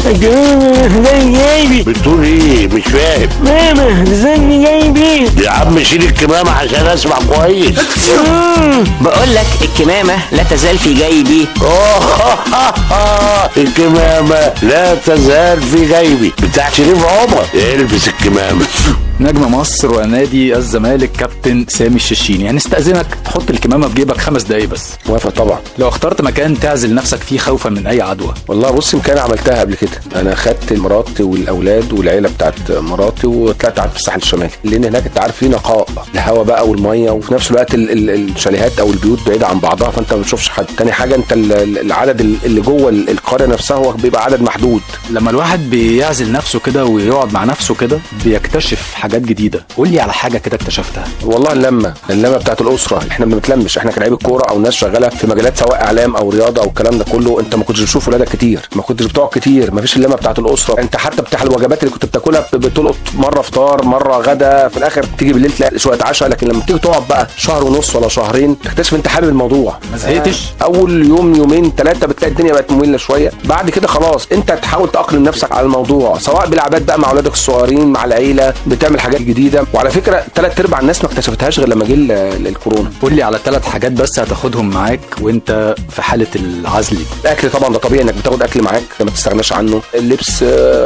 جايبي. بتقول ايه؟ مش فاهم. ماما زني جايبي. يا عم شيل الكمامة عشان اسمع كويس. بقول لك الكمامة لا تزال في جيبي. الكمامة لا تزال في جيبي بتاع شريف عمر. البس الكمامة. نجم مصر ونادي الزمالك كابتن سامي الششيني، هنستأذنك تحط الكمامة في جيبك 5 دقايق بس. موافق طبعا. لو اخترت مكان تعزل نفسك فيه خوفا من أي عدوى. والله بص، يمكن عملتها قبل كده. انا خدت مراتي والاولاد والعيله بتاعت مراتي وطلعت قعدت في الساحل الشمالي، لان هناك انت عارف فيه نقاء الهواء بقى والميه، وفي نفس الوقت الشاليهات او البيوت بعيده عن بعضها، فانت ما بتشوفش حد. تاني حاجه انت العدد اللي جوه القريه نفسها هو بيبقى عدد محدود. لما الواحد بيعزل نفسه كده ويقعد مع نفسه كده بيكتشف حاجات جديده. قول لي على حاجه كده اكتشفتها. والله اللمه بتاعت الاسره، احنا ما بنتلمش، احنا كلاعيبه كوره او ناس شغاله في مجالات سواء اعلام او رياضه او الكلام ده كله، انت ما كنتش بتشوف ولادك كتير، ما كنتش بتقعد كتير، ما فيش اللمه بتاعت الاسره. انت حتى بتاع الوجبات اللي كنت بتاكلها بتلقط مره فطار مره غدا، في الاخر تيجي بالليل تلاقي شويه عشاء. لكن لما تيجي تقعد بقى شهر ونص ولا شهرين تكتشف انت حابب الموضوع. ما زهقتش؟ اول يوم يومين 3 بتلاقي الدنيا بقت ممله شويه، بعد كده خلاص انت تحاول تاقلم نفسك على الموضوع، سواء بالعادات بقى مع اولادك الصغيرين مع العيله، بتعمل حاجات جديده. وعلى فكره 3/4 الناس ما اكتشفتهاش غير لما جه الكورونا. قول لي على 3 حاجات بس هتاخدهم معاك وانت في حاله العزل. الاكل طبعا ده طبيعي انك بتاخد اكل معاك ما تستغناش عنه. اللبس،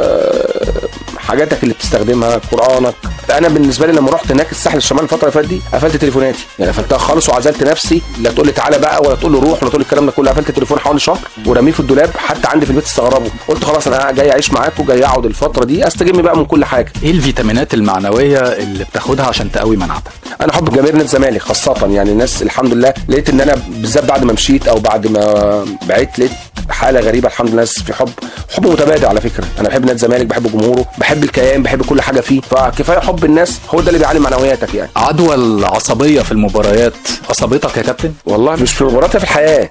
حاجاتك اللي بتستخدمها، قرانك. انا بالنسبه لي لما رحت هناك الساحل الشمالي الفتره اللي فاتت دي قفلت تليفوناتي، يعني قفلتها خالص وعزلت نفسي. لا تقول لي تعالى بقى ولا تقول لي روح ولا تقول لي الكلام ده كله. قفلت التليفون حوالي شهر ورميه في الدولاب، حتى عندي في البيت استغربوا. قلت خلاص انا جاي اعيش معاكم وجاي اقعد الفتره دي استجم بقى من كل حاجه. ايه الفيتامينات المعنويه اللي بتاخدها عشان تقوي مناعتك؟ انا حب جماهير نادي الزمالك خاصه، يعني الناس الحمد لله لقيت ان انا بالذات بعد ما مشيت او بعد ما بعدت لقيت حاله غريبه. الحمد لله الناس في حب متبادل. على فكره انا بحب نادي الزمالك، بحب جمهوره، بحب الكيان، بحب كل حاجه فيه، فكفايه حب الناس هو ده اللي بيعلي معنوياتك يعني. عدوى العصبيه في المباريات اصابتك يا كابتن؟ والله مش في المباريات، في الحياه.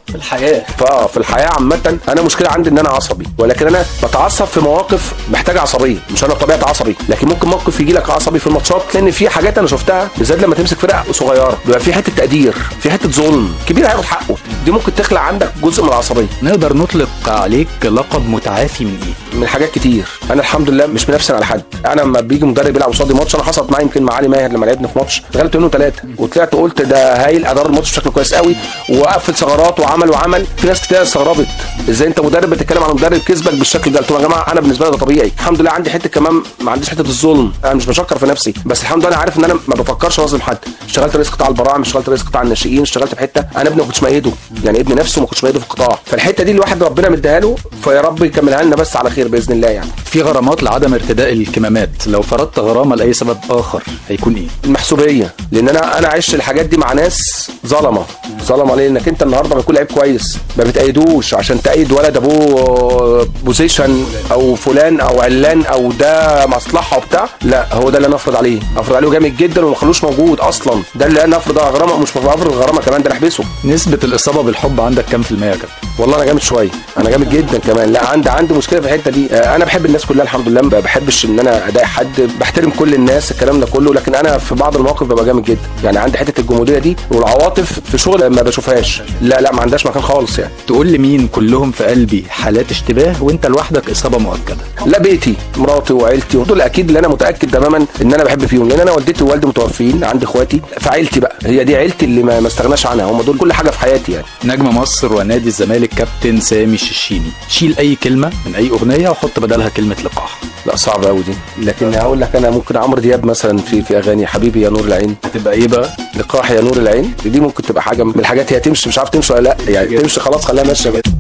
في الحياه عامه. انا مشكله عندي ان انا عصبي، ولكن انا بتعصب في مواقف محتاجه عصبيه، مش انا بطبيعتي عصبي، لكن ممكن موقف يجي لك عصبي في الماتشات، لان في حاجات انا شفتها بالذات لما تمسك فرقه صغيره بيبقى في حته تقدير، في حته ظلم كبير هياخد حقه، دي ممكن تخلق عندك جزء من العصبيه. نقدر نطلق عليك لقب متعافي من ايه؟ من حاجات كتير. انا الحمد لله مش منافس على حد. انا لما بيجي مدرب يلعب قصادي ماتش، انا حصلت معايا يمكن مع علي ماهر لما لعبنا في ماتش غلبت منه 3 وطلعت قلت ده هايل، ادار الماتش بشكل كويس قوي وقفل ثغرات وعمل. في ناس كتير استغربت ازاي انت مدرب بتتكلم عن مدرب كسبك بالشكل ده. قلت لهم يا جماعه انا بالنسبه لي ده طبيعي، الحمد لله عندي حته كمان ما عنديش حته الظلم، انا مش بشكر في نفسي، بس الحمد لله انا عارف ان انا ما بفكرش اظلم حد. اشتغلت رئيس قطاع البراعم، اشتغلت رئيس قطاع الناشئين، اشتغلت في حته انا ابني ما كنتش مأيده، يعني ابني نفسه ما كنتش مأيده في القطاع، فالحته دي الواحد ربنا مديها له، فيا رب يكملها لنا بس على خير باذن الله. يعني في غرامات لعدم ارتداء الكمامات، لو فرضت غرامه لاي سبب اخر هيكون ايه؟ المحسوبيه، لان انا عشت الحاجات دي مع ناس ظلمه لانك انت النهارده بيكون لعيب كويس ما بتأيدوش عشان تأيد ولد ابوه بوزيشن او فلان او علان او ده مصلحه وبتاع، لا هو ده اللي انا افرض عليه جامد جدا وما خلوش موجود اصلا. ده اللي انا افرض غرامه، مش افرض غرامه كمان، ده انا احبسه. نسبه الاصابه بالحب عندك كام في المية يا كابتن؟ والله انا جامد شويه، انا جامد جدا كمان. لا عندي مشكله في الحته دي. انا بحب الناس كلها الحمد لله، ما بحبش ان انا اضايق حد، بحترم كل الناس الكلام ده كله، لكن انا في بعض المواقف ببقى جامد جدا. يعني عندي حته الجموديه دي والعواطف في شغل ما بشوفهاش، لا ما عندهاش مكان خالص. يعني تقول لي مين كلهم في قلبي حالات اشتباه وانت لوحدك اصابه مؤكده؟ لا بيتي، مراتي وعيلتي، ودول اكيد اللي انا متاكد تماما ان انا بحب فيهم، لان انا والدتي ووالدي متوفيين، عندي اخواتي، فعيلتي بقى هي دي عيلتي اللي ما استغناش عنها، هم دول كل حاجه في حياتي. يعني نجم مصر ونادي الزمالك كابتن سامي الششيني، شيل اي كلمه من اي اغنيه وحط بدلها كلمه لقاح. لا صعبه قوي دي، لكن هقول لك انا ممكن عمرو دياب مثلا في اغاني حبيبي يا نور العين. هتبقى ايه بقى؟ لقاح يا نور العين، دي ممكن تبقى حاجه من الحاجات هي تمشي، مش عارف تمشي ولا لا، يعني تمشي خلاص خليها ماشيه بقى.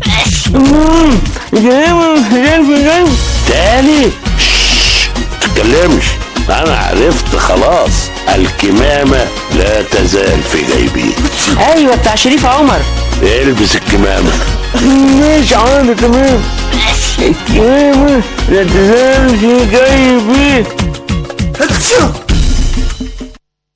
تاني تتكلمش، انا عرفت خلاص. الكمامة لا تزال في جيبي. ايوه بتاع شريف عمر. البس الكمامة. مش عارف تمام. الكمامة لا تزال في جيبي.